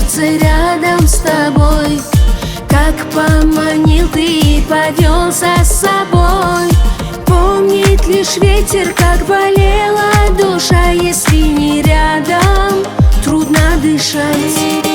сердце рядом с тобой. Как поманил ты и повел за собой. Помнит лишь ветер, как болела душа. Если не рядом, трудно дышать.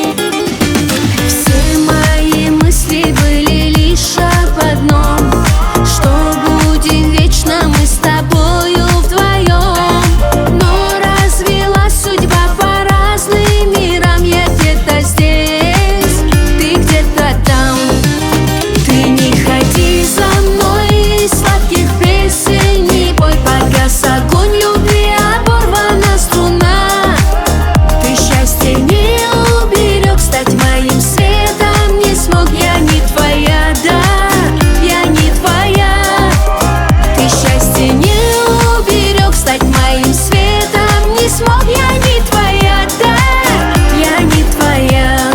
Все мои мысли были лишь об одном: что будем вечно мы с тобою вдвоем. Но развела судьба по разным мирам. Я где-то здесь, ты где-то там. Ты не ходи за мной, сладких песен не пой. Погас огонь любви, оборвана струна. Ты счастье не уберег, стать моим светом не смог. Я не твоя, да, я не твоя. Ты счастье не уберег, стать моим светом не смог. Я не твоя, да, я не твоя.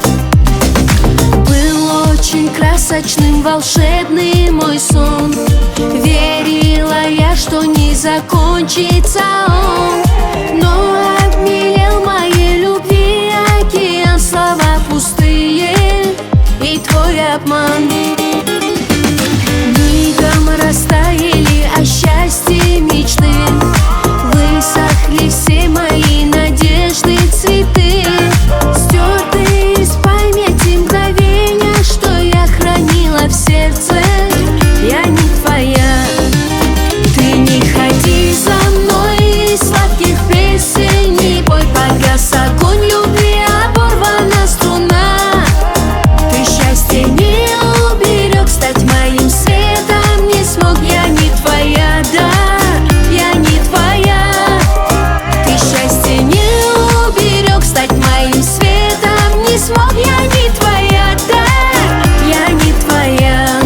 Был очень красочным, волшебным мой сон. Верила я, что не закончится он. Но обмелел моей любви океан. Слова пустые и твой обман мигом растаяли, а счастье мечты. Высохли все мои надежды, цветы. Стерты из памяти мгновения, что я хранила в сердце. Я не твоя. Ты не ходи за мной, сладких песен не пой. Погас огонь любви, оборвана струна. Ты счастье не уберег, стать моим светом не смог. Я не твоя, да, я не твоя. Ты счастье не уберег, стать моим светом не смог. Я не твоя, да, я не твоя.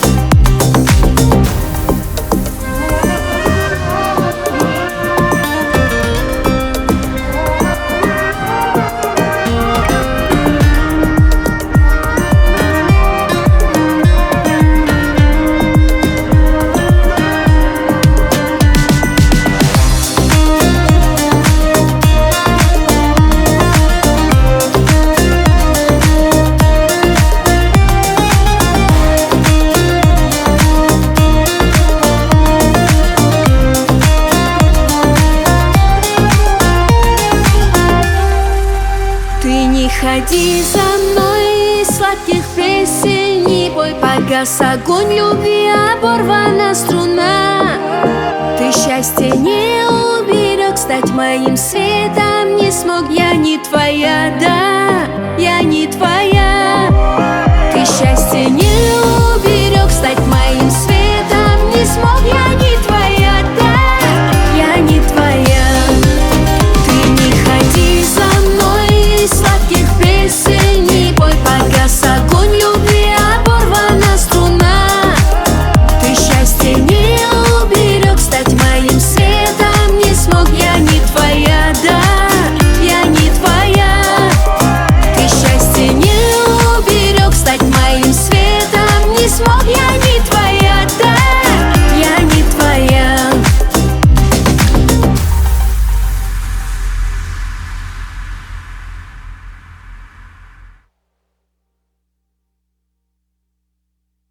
Ты не ходи за мной, сладких песен не пой. Погас огонь любви, оборвана струна. Ты счастье не уберег, стать моим светом не смог. Я не твоя, да.